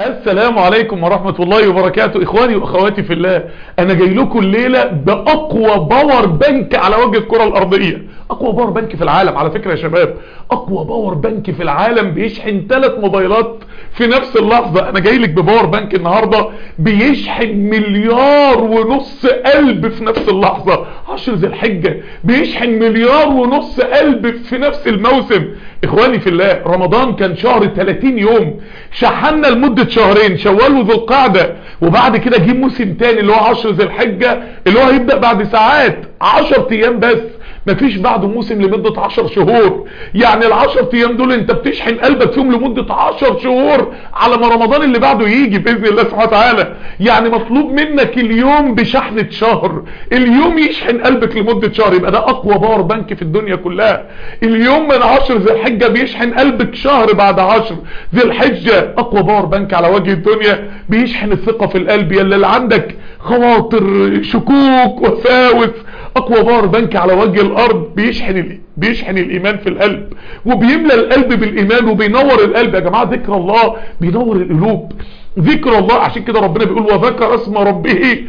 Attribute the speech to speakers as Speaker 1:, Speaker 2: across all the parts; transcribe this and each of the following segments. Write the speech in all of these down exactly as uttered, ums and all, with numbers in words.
Speaker 1: السلام عليكم ورحمة الله وبركاته. اخواني واخواتي في الله، انا جاي لكم الليلة باقوى باور بنك على وجه الكرة الارضية. اقوى باور بنك في العالم على فكرة يا شباب، اقوى باور بنك في العالم بيشحن ثلاث موبايلات في نفس اللحظة. انا جاي لك بباور بنك النهاردة بيشحن مليار ونص قلب في نفس اللحظة. عشر ذي الحجة بيشحن مليار ونص قلب في نفس الموسم. اخواني في الله، رمضان كان شهر ثلاثين يوم، شحنا لمدة شهرين، شوال وذو القعدة، وبعد كده جه موسم تاني اللي هو عشر ذي الحجة اللي هو هيبدأ بعد ساعات، عشر ايام بس، مفيش بعده موسم لمدة عشر شهور. يعني العشر ايام دول انت بتشحن قلبك فيهم لمدة عشر شهور على ما رمضان اللي بعده يجي بإذن الله سبحانه وتعالى. يعني مطلوب منك اليوم بشحنة شهر، اليوم يشحن قلبك لمدة شهر. يبقى ده اقوى باور بنك في الدنيا كلها. اليوم من عشر ذي الحجة بيشحن قلبك شهر بعد عشر ذي الحجة. اقوى باور بنك على وجه الدنيا بيشحن الثقة في القلب، يلا اللي عندك خواطر شكوك وساوس. اقوى باور بنك على وجه الارض بيشحن بيشحن الايمان في القلب، وبيملى القلب بالايمان، وبينور القلب. يا جماعه ذكر الله بينور القلوب، ذكر الله. عشان كده ربنا بيقول وذكر اسم ربه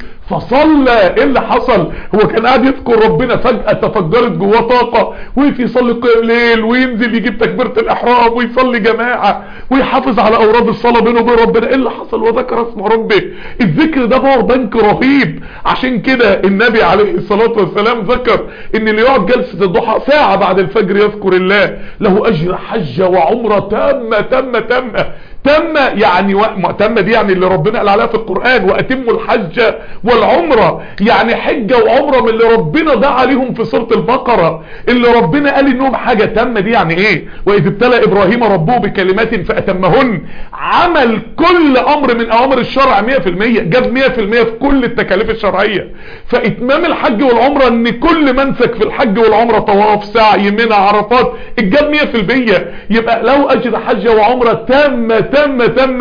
Speaker 1: فصلى. ايه اللي حصل؟ هو كان قاعد يذكر ربنا، فجأة تفجرت جواه طاقة، وقف يصلي قيام ليل، وينزل يجيب تكبيرة الاحرام، ويصلي جماعة، ويحافظ على اوراد الصلاة بينه وبين ربنا. ايه اللي حصل؟ وذكر اسم ربه. الذكر ده باور بنك رهيب. عشان كده النبي عليه الصلاة والسلام ذكر ان اللي يقعد جلسة الضحى ساعة بعد الفجر يذكر الله له اجر حجة وعمرة تامة تامة تامة تم. يعني تم دي يعني اللي ربنا قال عليها في القرآن واتموا الحج والعمرة، يعني حجة وعمرة من اللي ربنا دعا عليهم في سورة البقرة، اللي ربنا قال انهم حاجة تم. دي يعني ايه؟ واذ ابتلى ابراهيم ربه بكلمات فاتمهن. عمل كل امر من اوامر الشرع مية في المية، جاب مية في المية في كل التكاليف الشرعية. فاتمام الحج والعمرة ان كل منسك في الحج والعمرة، طواف، سعي، منى، عرفات، الجاب مية في المية. يبقى لو اجر حج وعمرة تم تم تم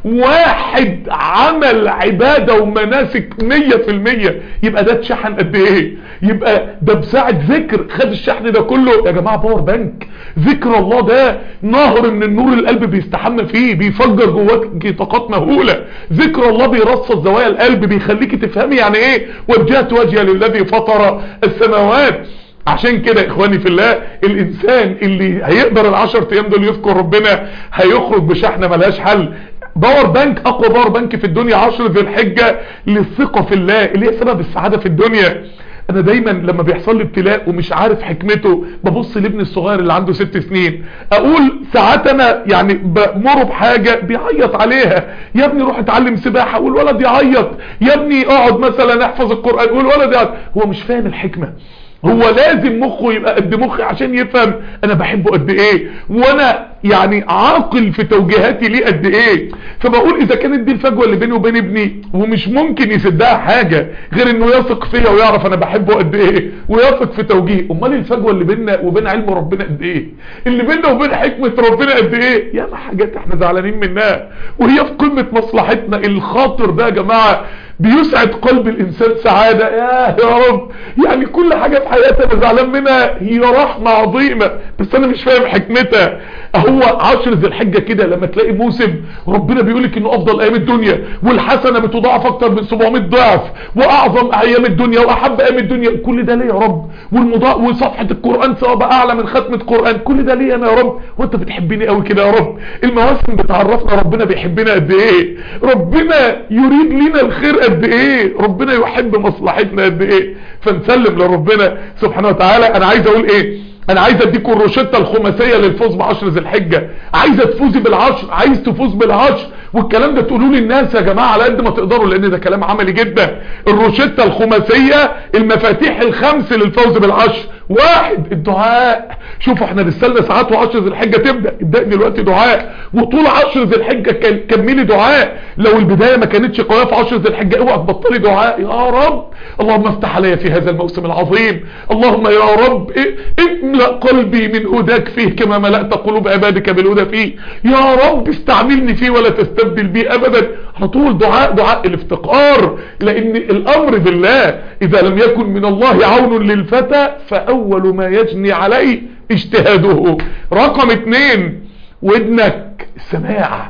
Speaker 1: واحد عمل عبادة ومناسك مية في المية، يبقى ده اتشحن قد ايه؟ يبقى ده بساعة ذكر خد الشحن ده كله. يا جماعة باور بنك ذكر الله ده نهر من النور، القلب بيستحمى فيه، بيفجر جواك طاقات مهولة. ذكر الله بيرصد زوايا القلب، بيخليك تفهمي يعني ايه وجهت وجهي للذي فطر السماوات. عشان كده اخواني في الله، الانسان اللي هيقدر العشر ايام دول يذكر ربنا هيخرج بشحنة ملهاش حل. باور بنك اقوى باور بنك في الدنيا عشر ذي الحجة للثقة في الله اللي هي سبب السعادة في الدنيا. انا دايما لما بيحصل لي ابتلاء ومش عارف حكمته ببص لابني الصغير اللي عنده ست سنين، اقول ساعات انا يعني بمر بحاجة بيعيط عليها، يا ابني روح اتعلم سباحة، والولد يعيط، يا ابني اقعد مثلا احفظ القرآن، والولد يعيط. هو مش فاهم الحكمة، هو لازم مخه يبقى قد مخي عشان يفهم انا بحبه قد ايه، وانا يعني عاقل في توجيهاتي ليه قد ايه. فبقول اذا كانت دي الفجوة اللي بيني وبين ابني ومش ممكن يسدها حاجة غير انه يثق فيا ويعرف انا بحبه قد ايه ويثق في توجيهي، امال الفجوة اللي بيننا وبين علم ربنا قد ايه؟ اللي بيننا وبين حكمة ربنا قد ايه؟ ياما حاجات احنا زعلانين منها وهي في قمة مصلحتنا. الخاطر ده يا جماعة بيسعد قلب الانسان سعادة. يا يا رب، يعني كل حاجة في حياتي انا زعلان منها هي رحمة عظيمة بس انا مش فاهم حكمتها. هو عشر ذي الحجة كده لما تلاقي موسم ربنا بيقولك انه افضل ايام الدنيا، والحسنة بتضاعف اكتر من سبعمية ضعف، واعظم ايام الدنيا واحب ايام الدنيا، كل ده ليه يا رب؟ والمضاء وصفحة القرآن ثواب اعلى من ختمة قرآن، كل ده ليه انا يا رب؟ وانت بتحبني قوي كده يا رب. المواسم بتعرفنا ربنا بيحبنا قد ايه، ربنا يريد لنا الخير قد ايه، ربنا يحب مصلحتنا قد ايه. فنسلم لربنا سبحانه وتعالى. انا عايز اقول ايه؟ انا عايز اديكم الروشتة الخماسية للفوز بعشر ذي الحجة. عايزة تفوزي بالعشر، عايز تفوز بالعشر، والكلام ده تقولوا للناس يا جماعة على قد ما تقدروا لان ده كلام عملي جدا. الروشتة الخماسية، المفاتيح الخمس للفوز بالعشر. واحد، الدعاء. شوفوا احنا لسه ساعات وعشر ذي الحجة تبدأ، ابدأ دلوقتي دعاء، وطول عشر ذي الحجة كملي دعاء. لو البداية ما كانتش قوية في عشر ذي الحجة اوعى تبطلي دعاء. يا رب اللهم افتح علي في هذا الموسم العظيم، اللهم يا رب املأ قلبي من هداك فيه كما ملأت قلوب عبادك بالهدى فيه. يا رب استعملني فيه ولا تستبدل بي ابدا. على طول دعاء، دعاء الافتقار، لان الامر بالله اذا لم يكن من الله عون للفتى فاول ما يجني عليه اجتهاده. رقم اتنين، ودنك، السماع.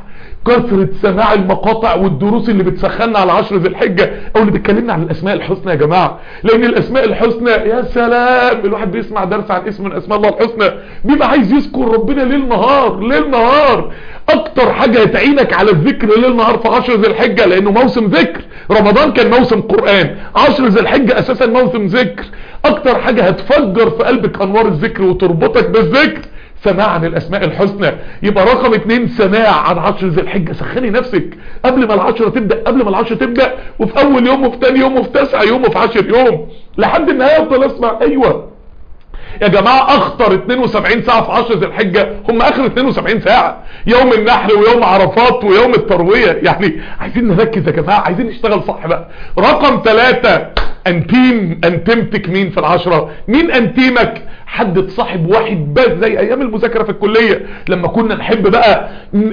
Speaker 1: كثرة سماع المقاطع والدروس اللي بتسخننا على عشر ذي الحجة او اللي بتكلمنا عن الاسماء الحسنى يا جماعة. لان الاسماء الحسنى يا سلام، الواحد بيسمع درس عن اسم من اسماء الله الحسنى بيبقى عايز يذكر ربنا ليل نهار ليل نهار. اكتر حاجة هتعينك على الذكر ليل نهار في عشر ذي الحجة، لانه موسم ذكر. رمضان كان موسم قرآن، عشر ذي الحجة اساسا موسم ذكر. اكتر حاجة هتفجر في قلبك انوار الذكر وتربطك بالذكر سماع عن الاسماء الحسنى. يبقى رقم اتنين سماع عن عشر ذي الحجة. سخني نفسك قبل ما العشرة تبدأ، قبل ما العشرة تبدأ، وفي اول يوم وفي تاني يوم وفي تسعة يوم وفي عشر يوم لحد النهاية افضل اسمع. ايوه يا جماعة، اخطر اتنين وسبعين ساعة في عشر ذي الحجة هم اخر اتنين وسبعين ساعة، يوم النحر ويوم عرفات ويوم التروية. يعني عايزين نركز يا جماعة، عايزين نشتغل صح بقى. رقم ثلاثة انتيم. انتمتك مين في العشرة؟ مين انتيمك؟ حد تصاحب واحد بس، زي ايام المذاكرة في الكلية لما كنا نحب بقى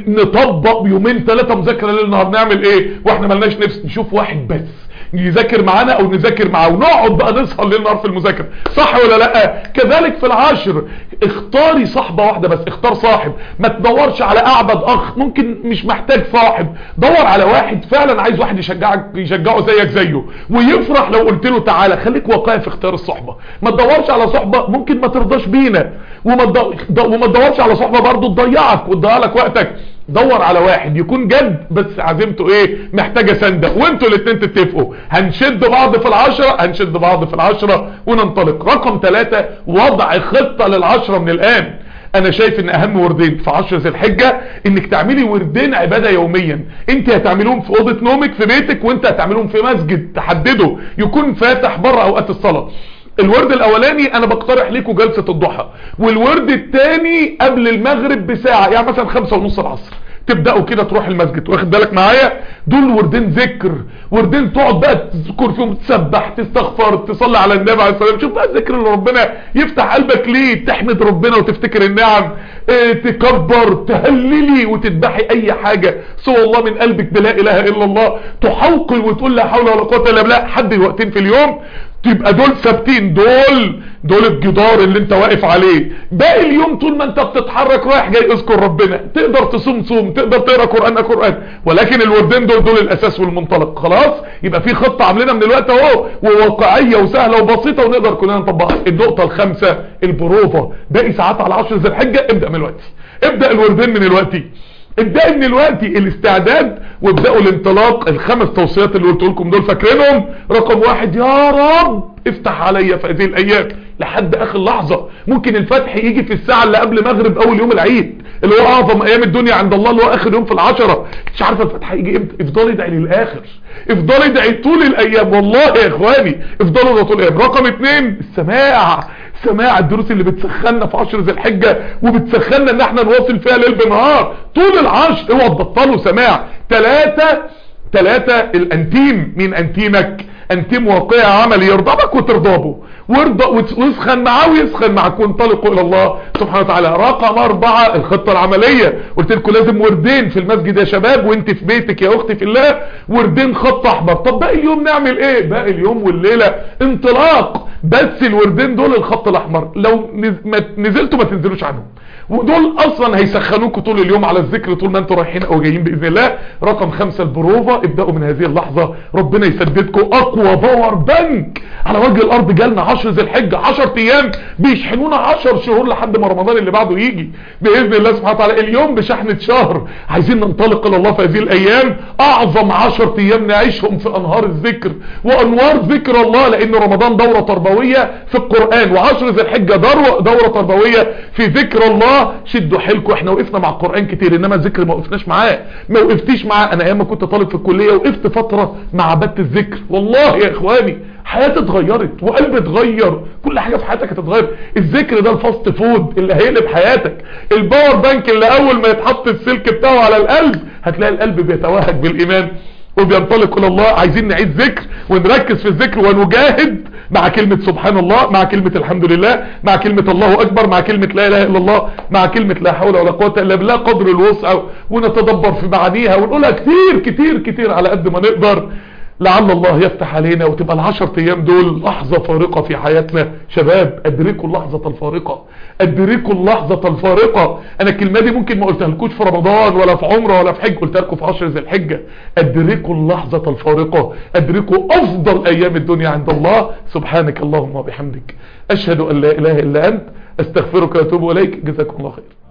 Speaker 1: نطبق يومين ثلاثة مذاكرة ليل نهار. نعمل ايه واحنا ملناش نفس؟ نشوف واحد بس يذاكر معانا او نذاكر معاه ونقعد بقى نسهر ليل نهار في المذاكره، صح ولا لا؟ كذلك في العاشر اختاري صاحبه واحده بس. اختار صاحب، ما تدورش على اعبد اخ ممكن مش محتاج صاحب. دور على واحد فعلا عايز واحد يشجعك يشجعه زيك زيه ويفرح لو قلت له تعالى. خليك واقعي في اختيار الصحبه، ما تدورش على صحبه ممكن ما ترضاش بينا، وما وما تدورش على صحبه برضه تضيعك وتضيع لك وقتك. دور على واحد يكون جد بس عزيمته ايه؟ محتاجة سندة، وانتوا الاتنين تتفقوا هنشد بعض في العشرة، هنشد بعض في العشرة وننطلق. رقم ثلاثة وضع خطة للعشرة من الان. انا شايف ان اهم وردين في عشر ذي الحجة انك تعملي وردين عبادة يوميا. انت هتعملوهم في اوضة نومك في بيتك، وانت هتعملوهم في مسجد تحدده يكون فاتح بره اوقات الصلاة. الورد الاولاني انا بقترح لكم جلسة الضحى، والورد الثاني قبل المغرب بساعة، يعني مثلا خمسة ونص العصر تبدأوا كده تروح المسجد. واخد بالك معايا؟ دول وردين ذكر، وردين تقعد بقى تذكر فيهم، تسبح، تستغفر، تصلي على النبي عليه الصلاه والسلام. شوف بقى الذكر اللي ربنا يفتح قلبك ليه، تحمد ربنا وتفتكر النعم، اه تكبر، تهللي وتذبحي اي حاجه سوى الله من قلبك بلا اله الا الله، تحوقي وتقول لا حول ولا قوه الا بالله. حد وقتين في اليوم تبقى دول ثابتين، دول دول الجدار اللي انت واقف عليه. باقي اليوم طول ما انت بتتحرك رايح جاي اذكر ربنا. تقدر تصوم صوم، تقدر تقرا قران قران، ولكن الوردين دول دول الاساس والمنطلق. خلاص يبقى في خطه عاملينها من الوقت اهو، وواقعيه وسهله وبسيطه ونقدر كلنا نطبقها. النقطه الخامسه البروفه. باقي ساعات على عشر ذي الحجه، ابدا من الوقت، ابدا الوردين من الوقت، ابدأ من الوقت الاستعداد وابدأوا الانطلاق. الخمس توصيات اللي قلت لكم دول فاكرينهم؟ رقم واحد يا رب افتح عليا في هذه الايام لحد اخر لحظة. ممكن الفتح يجي في الساعة اللي قبل مغرب اول يوم العيد اللي هو اعظم ايام الدنيا عند الله، اللي هو اخر يوم في العشرة. مش عارفة الفتح يجي امتى؟ افضلي ادعي للاخر، افضلي ادعي طول الايام، والله يا اخواني افضلوا طول الايام. رقم اتنين السماع، سماع الدروس اللي بتسخننا في عشر ذي الحجة وبتسخننا ان احنا نواصل فيها ليل بنهار طول العشر. اوعى تبطلوا سماع. ثلاثة ثلاثة الانتيم. مين انتيمك؟ انتيم واقعي عملي يرضبك وترضبه، وارضى واسخن معاه ويسخن معك، وانطلقوا الى الله سبحانه وتعالى. رقم اربعة الخطة العملية. قلت لكم لازم وردين في المسجد يا شباب، وانت في بيتك يا اختي في الله وردين خط احمر. طب باقي اليوم نعمل ايه؟ باقي اليوم والليلة انطلاق، بس الوردين دول الخط الاحمر لو نزلتوا ما تنزلوش عنهم، ودول اصلا هيسخنوكوا طول اليوم على الذكر طول ما انتوا رايحين او جايين باذن الله. رقم خمسة البروفة. ابدأوا من هذه اللحظة، ربنا يسددكم. اقوى باور بنك على وجه الارض جالنا عشر ذي الحجة، عشر ايام بيشحنونا عشر شهور لحد ما رمضان اللي بعده يجي باذن الله سبحانه وتعالى. اليوم بشحنة شهر. عايزين ننطلق الى الله في هذه الايام. اعظم عشر ايام نعيشهم في انهار الذكر وانوار ذكر الله، لان رمضان دورة تربوية في القرآن، وعشر ذي الحجة دورة, دورة تربوية في ذكر الله. شدوا حيلكم. احنا وقفنا مع القرآن كتير، انما الذكر ما وقفناش معاه، ما وقفتيش معاه. انا ايام ما كنت طالب في الكلية وقفت فترة مع عبادة الذكر. والله يا اخواني حياتي اتغيرت وقلبي اتغير، كل حاجة في حياتك هتتغير. الذكر ده الفاست فود اللي هيقلب حياتك، الباور بانك اللي اول ما يتحط السلك بتاعه على القلب هتلاقي القلب بيتوهج بالايمان وبينطلق الى الله. عايزين نعيد ذكر ونركز في الذكر ونجاهد مع كلمة سبحان الله، مع كلمة الحمد لله، مع كلمة الله اكبر، مع كلمة لا اله الا الله، مع كلمة لا حول ولا قوة الا بالله قدر الوسع، ونتدبر في معانيها ونقولها كتير كتير كتير على قد ما نقدر. لعل الله يفتح علينا وتبقى العشر ايام دول لحظة فارقة في حياتنا. شباب ادركوا اللحظة الفارقة، ادركوا اللحظة الفارقة. انا الكلمة دي ممكن ما قلتها لكوش في رمضان ولا في عمره ولا في حج، قلتها لكم في عشر ذي الحجة. ادركوا اللحظة الفارقة، ادركوا افضل ايام الدنيا عند الله. سبحانك اللهم وبحمدك اشهد ان لا اله الا انت استغفرك واتوب اليك. جزاكم الله خير.